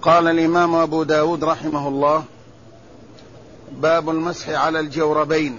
قال الإمام أبو داود رحمه الله: باب المسح على الجوربين.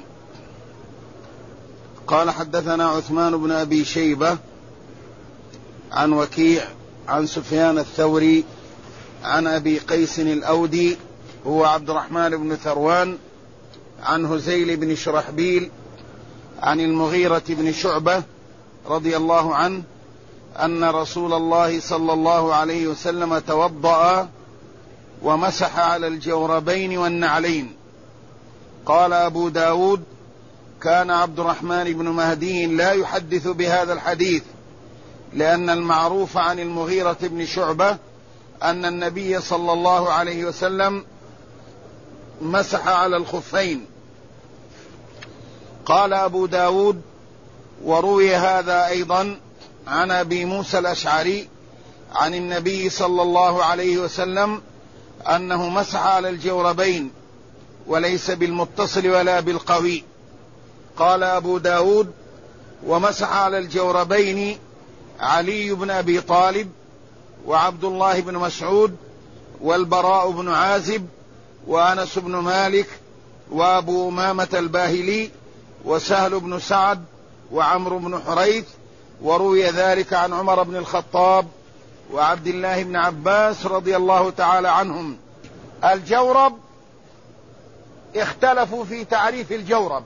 قال: حدثنا عثمان بن أبي شيبة عن وكيع عن سفيان الثوري عن أبي قيس الأودي هو عبد الرحمن بن ثروان عن هزيل بن شرحبيل عن المغيرة بن شعبة رضي الله عنه أن رسول الله صلى الله عليه وسلم توضأ ومسح على الجوربين والنعلين. قال أبو داود: كان عبد الرحمن بن مهدي لا يحدث بهذا الحديث، لأن المعروف عن المغيرة بن شعبة أن النبي صلى الله عليه وسلم مسح على الخفين. قال أبو داود: وروي هذا أيضا عن أبي موسى الأشعري عن النبي صلى الله عليه وسلم أنه مسح على الجوربين، وليس بالمتصل ولا بالقوي. قال أبو داود: ومسح على الجوربين علي بن أبي طالب وعبد الله بن مسعود والبراء بن عازب وأنس بن مالك وأبو أمامة الباهلي وسهل بن سعد وعمرو بن حريث. وروي ذلك عن عمر بن الخطاب وعبد الله بن عباس رضي الله تعالى عنهم. الجورب اختلفوا في تعريف الجورب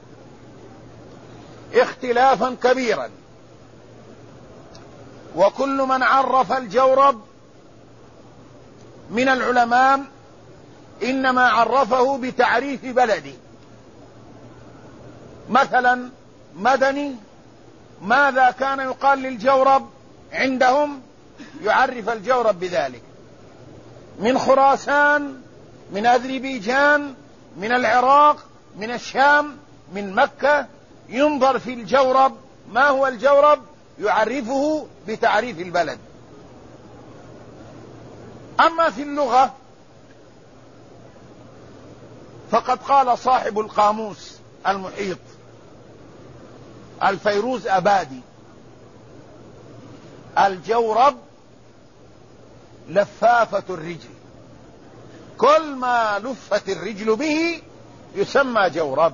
اختلافا كبيرا، وكل من عرف الجورب من العلماء إنما عرفه بتعريف بلدي. مثلا مدني ماذا كان يقال للجورب عندهم؟ يعرف الجورب بذلك. من خراسان، من أذربيجان، من العراق، من الشام، من مكة، ينظر في الجورب ما هو الجورب، يعرفه بتعريف البلد. أما في اللغة فقد قال صاحب القاموس المحيط الفيروز أبادي: الجورب لفافة الرجل، كل ما لفت الرجل به يسمى جورب.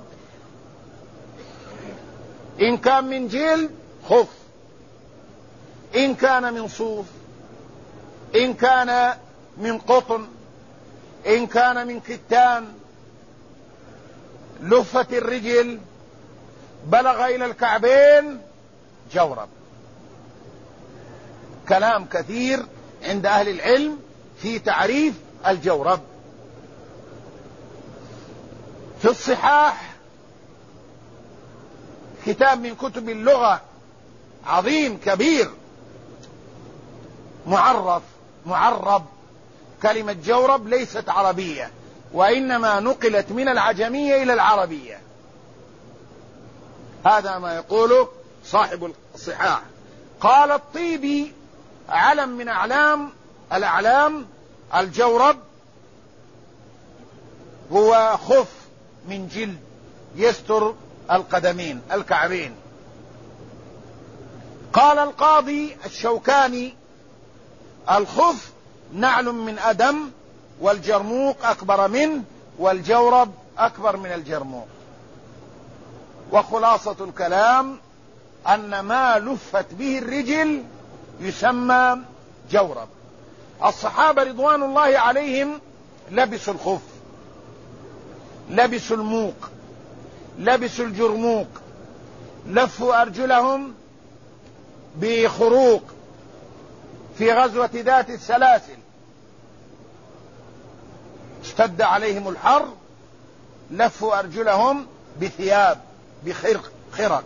إن كان من جلد خف، إن كان من صوف، إن كان من قطن، إن كان من كتان، لفت الرجل بلغ إلى الكعبين جورب. كلام كثير عند أهل العلم في تعريف الجورب. في الصحاح كتاب من كتب اللغة عظيم كبير معرب. كلمة جورب ليست عربية، وإنما نقلت من العجمية إلى العربية. هذا ما يقوله صاحب الصحاح. قال الطيبي: علم من الأعلام الجورب هو خف من جلد يستر القدمين الكعبين. قال القاضي الشوكاني: الخف نعل من أدم، والجرموق أكبر منه، والجورب أكبر من الجرموق. وخلاصة الكلام أن ما لفت به الرجل يسمى جورب. الصحابة رضوان الله عليهم لبسوا الخف، لبسوا الموق، لبسوا الجرموق، لفوا أرجلهم بخروق في غزوة ذات السلاسل، اشتد عليهم الحر، لفوا أرجلهم بثياب بخرق.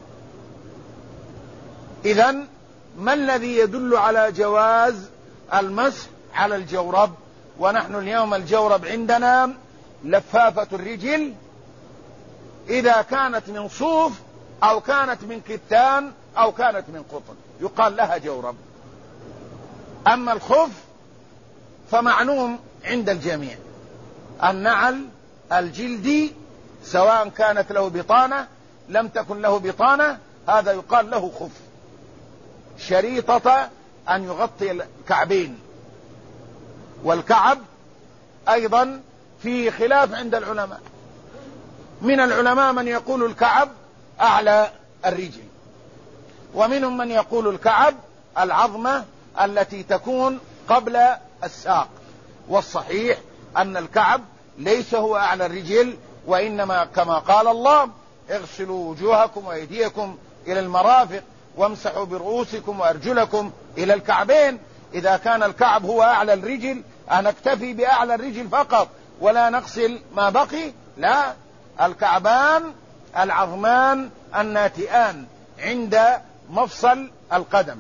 إذن ما الذي يدل على جواز المسح على الجورب؟ ونحن اليوم الجورب عندنا لفافة الرجل، إذا كانت من صوف أو كانت من كتان أو كانت من قطن يقال لها جورب. أما الخف فمعلوم عند الجميع، النعل الجلدي سواء كانت له بطانة لم تكن له بطانة هذا يقال له خف، شريطة أن يغطي الكعبين. والكعب أيضا في خلاف عند العلماء. من العلماء من يقول الكعب أعلى الرجل، ومنهم من يقول الكعب العظمة التي تكون قبل الساق. والصحيح أن الكعب ليس هو أعلى الرجل، وإنما كما قال الله: اغسلوا وجوهكم وأيديكم إلى المرافق وامسحوا برؤوسكم وأرجلكم إلى الكعبين. إذا كان الكعب هو أعلى الرجل أنكتفي بأعلى الرجل فقط ولا نغسل ما بقي؟ لا، الكعبان العظمان الناتئان عند مفصل القدم.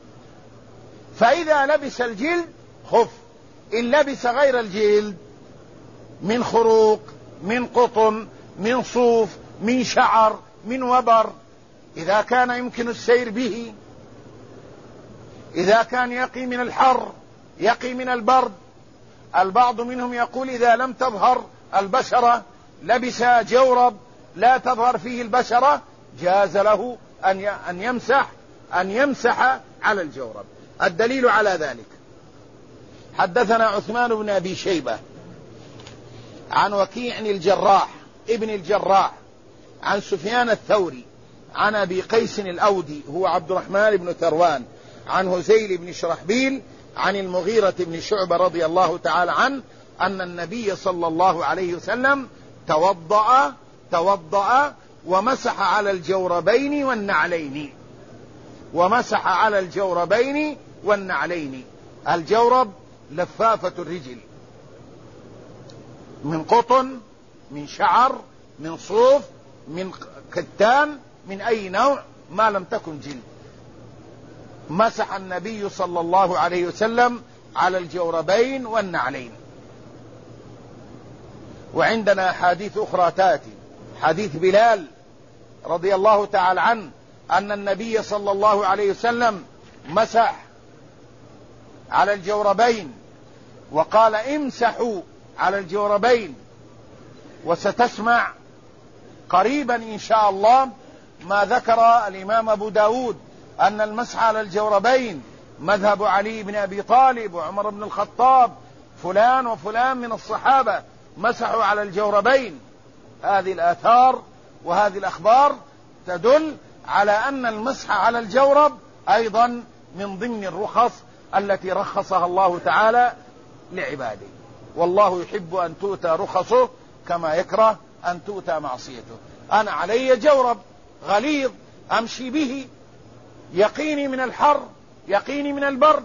فإذا لبس الجلد خف، إن لبس غير الجلد من خروق، من قطن، من صوف، من شعر، من وبر، إذا كان يمكن السير به، إذا كان يقي من الحر، يقي من البرد. البعض منهم يقول إذا لم تظهر البشرة لبس جورب لا تظهر فيه البشرة، جاز له أن يمسح على الجورب. الدليل على ذلك: حدثنا عثمان بن أبي شيبة عن وكيع الجراح ابن الجراح عن سفيان الثوري عن أبي قيس الأودي هو عبد الرحمن بن ثروان عن هزيل بن شرحبيل عن المغيرة بن شعبة رضي الله تعالى عنه أن النبي صلى الله عليه وسلم توضأ ومسح على الجوربين والنعلين. ومسح على الجوربين والنعلين. الجورب لفافة الرجل، من قطن، من شعر، من صوف، من كتان، من أي نوع ما لم تكن جلد. مسح النبي صلى الله عليه وسلم على الجوربين والنعلين. وعندنا حديث أخرى تأتي، حديث بلال رضي الله تعالى عنه أن النبي صلى الله عليه وسلم مسح على الجوربين وقال: امسحوا على الجوربين. وستسمع قريبا إن شاء الله ما ذكر الإمام أبو داود أن المسح على الجوربين مذهب علي بن أبي طالب وعمر بن الخطاب، فلان وفلان من الصحابة مسحوا على الجوربين. هذه الآثار وهذه الأخبار تدل على أن المسح على الجورب أيضا من ضمن الرخص التي رخصها الله تعالى لعباده، والله يحب أن تؤتى رخصه كما يكره أن تؤتى معصيته. أنا علي جورب غليظ أمشي به يقيني من الحر، يقيني من البرد،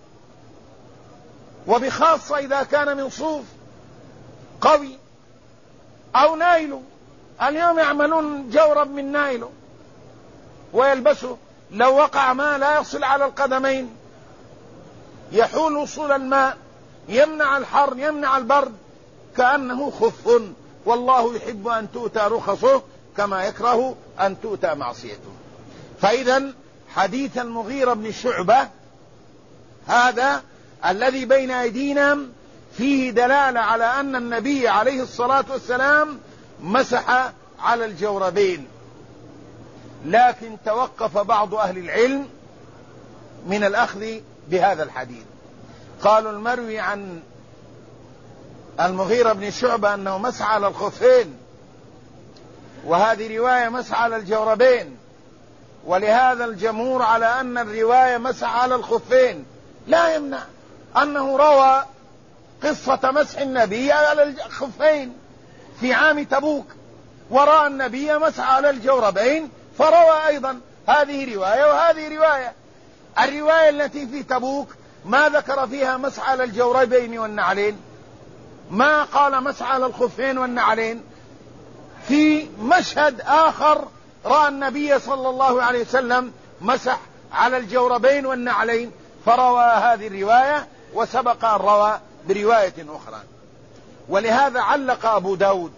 وبخاصة إذا كان من صوف قوي أو نايلو. اليوم يعملون جورب من نايلو ويلبسه، لو وقع ماء لا يصل على القدمين، يحول وصول الماء، يمنع الحر، يمنع البرد، كأنه خف. والله يحب أن تؤتى رخصه كما يكره أن تؤتى معصيته. فإذا حديث المغيرة بن شعبة هذا الذي بين أيدينا فيه دلالة على أن النبي عليه الصلاة والسلام مسح على الجوربين. لكن توقف بعض أهل العلم من الأخذ بهذا الحديث. قالوا المروي عن المغيرة بن شعبة أنه مسح على الخفين، وهذه رواية مسح على الجوربين، ولهذا الجمهور على أن الرواية مسح على الخفين. لا يمنع أنه روى قصة مسح النبي على الخفين في عام تبوك، ورأى النبي مسح على الجوربين فروى أيضا هذه رواية وهذه رواية. الرواية التي في تبوك ما ذكر فيها مسح على الجوربين والنعلين، ما قال مسح على الخفين والنعلين. في مشهد آخر رأى النبي صلى الله عليه وسلم مسح على الجوربين والنعلين فروى هذه الرواية، وسبق أن روى برواية أخرى. ولهذا علق أبو داود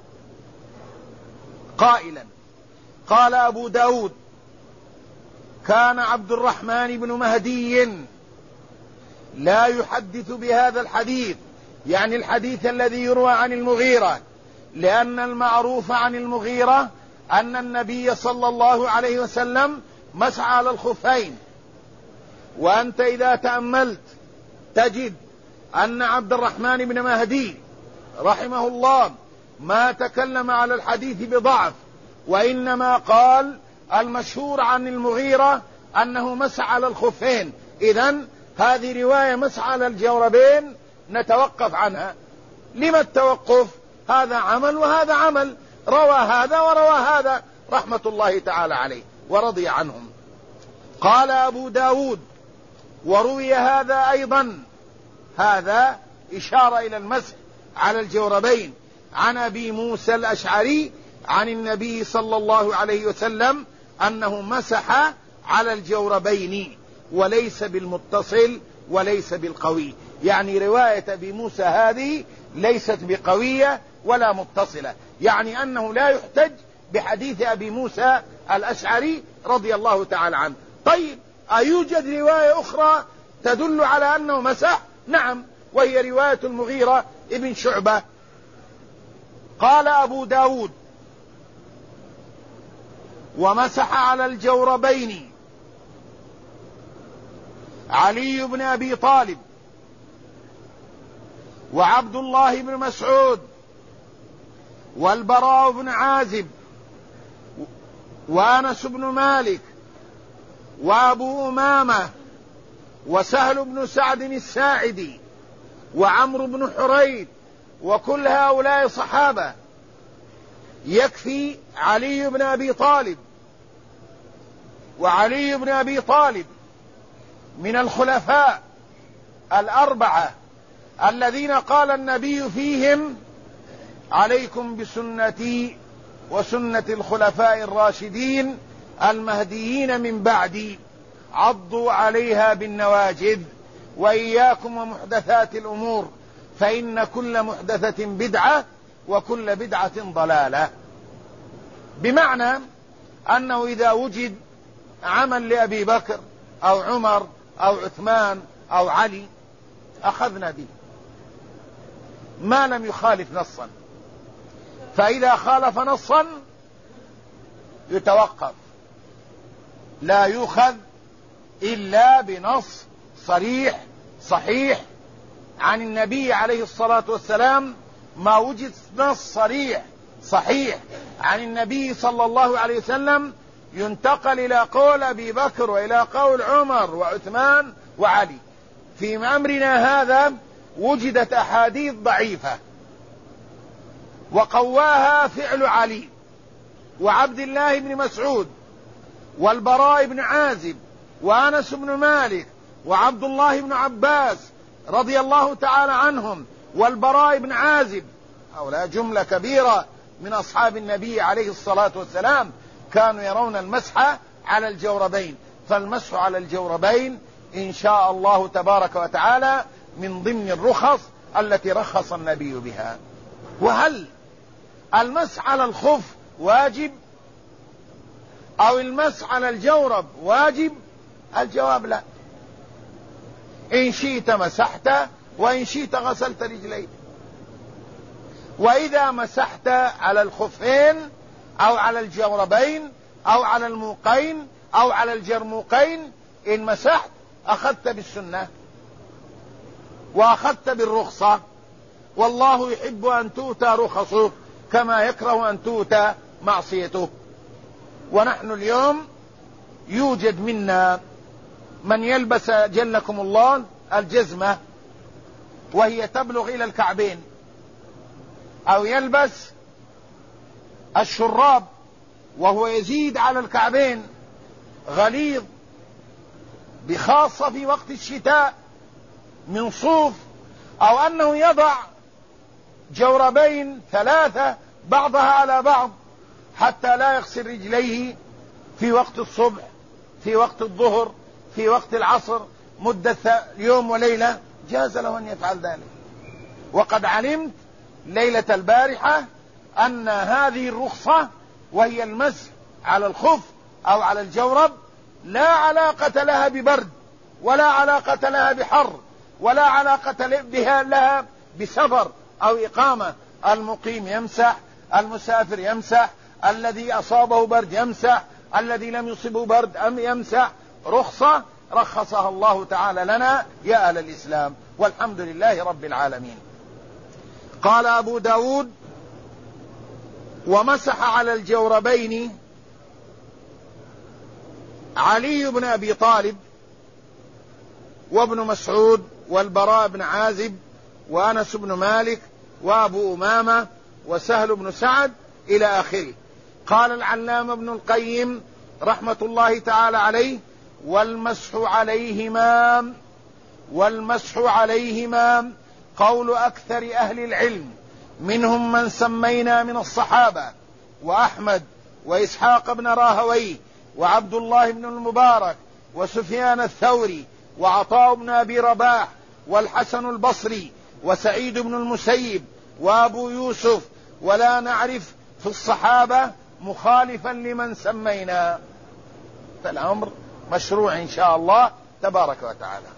قائلا: قال أبو داود: كان عبد الرحمن بن مهدي لا يحدث بهذا الحديث، يعني الحديث الذي يروى عن المغيرة، لأن المعروف عن المغيرة أن النبي صلى الله عليه وسلم مسح على الخفين. وأنت إذا تأملت تجد أن عبد الرحمن بن مهدي رحمه الله ما تكلم على الحديث بضعف، وإنما قال المشهور عن المغيرة أنه مسح على الخفين. إذن هذه رواية مسح على الجوربين نتوقف عنها. لما التوقف؟ هذا عمل وهذا عمل، روى هذا وروى هذا رحمة الله تعالى عليه ورضي عنهم. قال أبو داود وروي هذا أيضا، هذا إشارة إلى المسح على الجوربين، عن أبي موسى الأشعري عن النبي صلى الله عليه وسلم أنه مسح على الجوربين وليس بالمتصل وليس بالقوي. يعني رواية أبي موسى هذه ليست بقوية ولا متصلة، يعني أنه لا يحتج بحديث أبي موسى الأشعري رضي الله تعالى عنه. طيب، أيوجد رواية أخرى تدل على أنه مسح؟ نعم، وهي رواية المغيرة ابن شعبة. قال أبو داود ومسح على الجوربين علي بن أبي طالب وعبد الله بن مسعود والبراء بن عازب وأنس بن مالك وأبو أمامة وسهل بن سعد الساعدي وعمرو بن حريث، وكل هؤلاء صحابة. يكفي علي بن أبي طالب، وعلي بن أبي طالب من الخلفاء الأربعة الذين قال النبي فيهم عليكم بسنتي وسنة الخلفاء الراشدين المهديين من بعدي عضوا عليها بالنواجذ وإياكم ومحدثات الأمور فإن كل محدثة بدعة وكل بدعة ضلالة. بمعنى أنه إذا وجد عمل لأبي بكر أو عمر أو عثمان أو علي أخذنا به ما لم يخالف نصا، فإذا خالف نصا يتوقف، لا يؤخذ إلا بنص صريح صحيح عن النبي عليه الصلاة والسلام. ما وجد نص صريح صحيح عن النبي صلى الله عليه وسلم ينتقل إلى قول أبي بكر وإلى قول عمر وعثمان وعلي. في أمرنا هذا وجدت أحاديث ضعيفة وقواها فعل علي وعبد الله بن مسعود والبراء بن عازب وأنس بن مالك وعبد الله بن عباس رضي الله تعالى عنهم والبراء بن عازب. هؤلاء جملة كبيرة من أصحاب النبي عليه الصلاة والسلام كانوا يرون المسح على الجوربين. فالمسح على الجوربين إن شاء الله تبارك وتعالى من ضمن الرخص التي رخص النبي بها. وهل المسح على الخف واجب أو المسح على الجورب واجب؟ الجواب لا. إن شئت مسحت وإن شئت غسلت رجليك. وإذا مسحت على الخفين أو على الجوربين أو على الموقين أو على الجرموقين، إن مسحت أخذت بالسنة وأخذت بالرخصة، والله يحب أن تؤتى رخصه كما يكره أن تؤتى معصيته. ونحن اليوم يوجد منا من يلبس جلكم الله الجزمة وهي تبلغ إلى الكعبين، أو يلبس الشراب وهو يزيد على الكعبين غليظ، بخاصة في وقت الشتاء من صوف، أو أنه يضع جوربين ثلاثة بعضها على بعض حتى لا يغسل رجليه في وقت الصبح، في وقت الظهر، في وقت العصر، مدة يوم وليلة، جاز له أن يفعل ذلك. وقد علمت ليلة البارحة أن هذه الرخصة وهي المسح على الخف أو على الجورب لا علاقة لها ببرد ولا علاقة لها بحر ولا علاقة لها بسفر أو إقامة. المقيم يمسح، المسافر يمسح، الذي أصابه برد يمسح، الذي لم يصبه برد يمسح. رخصة رخصها الله تعالى لنا يا أهل الإسلام. والحمد لله رب العالمين. قال أبو داود: ومسح على الجوربين علي بن أبي طالب وابن مسعود والبراء بن عازب وأنس بن مالك وأبو أمامة وسهل بن سعد إلى آخره. قال العلامة ابن القيم رحمة الله تعالى عليه: والمسح عليهما قول أكثر أهل العلم، منهم من سمينا من الصحابة وأحمد وإسحاق بن راهويه وعبد الله بن المبارك وسفيان الثوري وعطاء بن أبي رباح والحسن البصري وسعيد بن المسيب وأبو يوسف، ولا نعرف في الصحابة مخالفا لمن سمينا، فالأمر مشروع إن شاء الله تبارك وتعالى.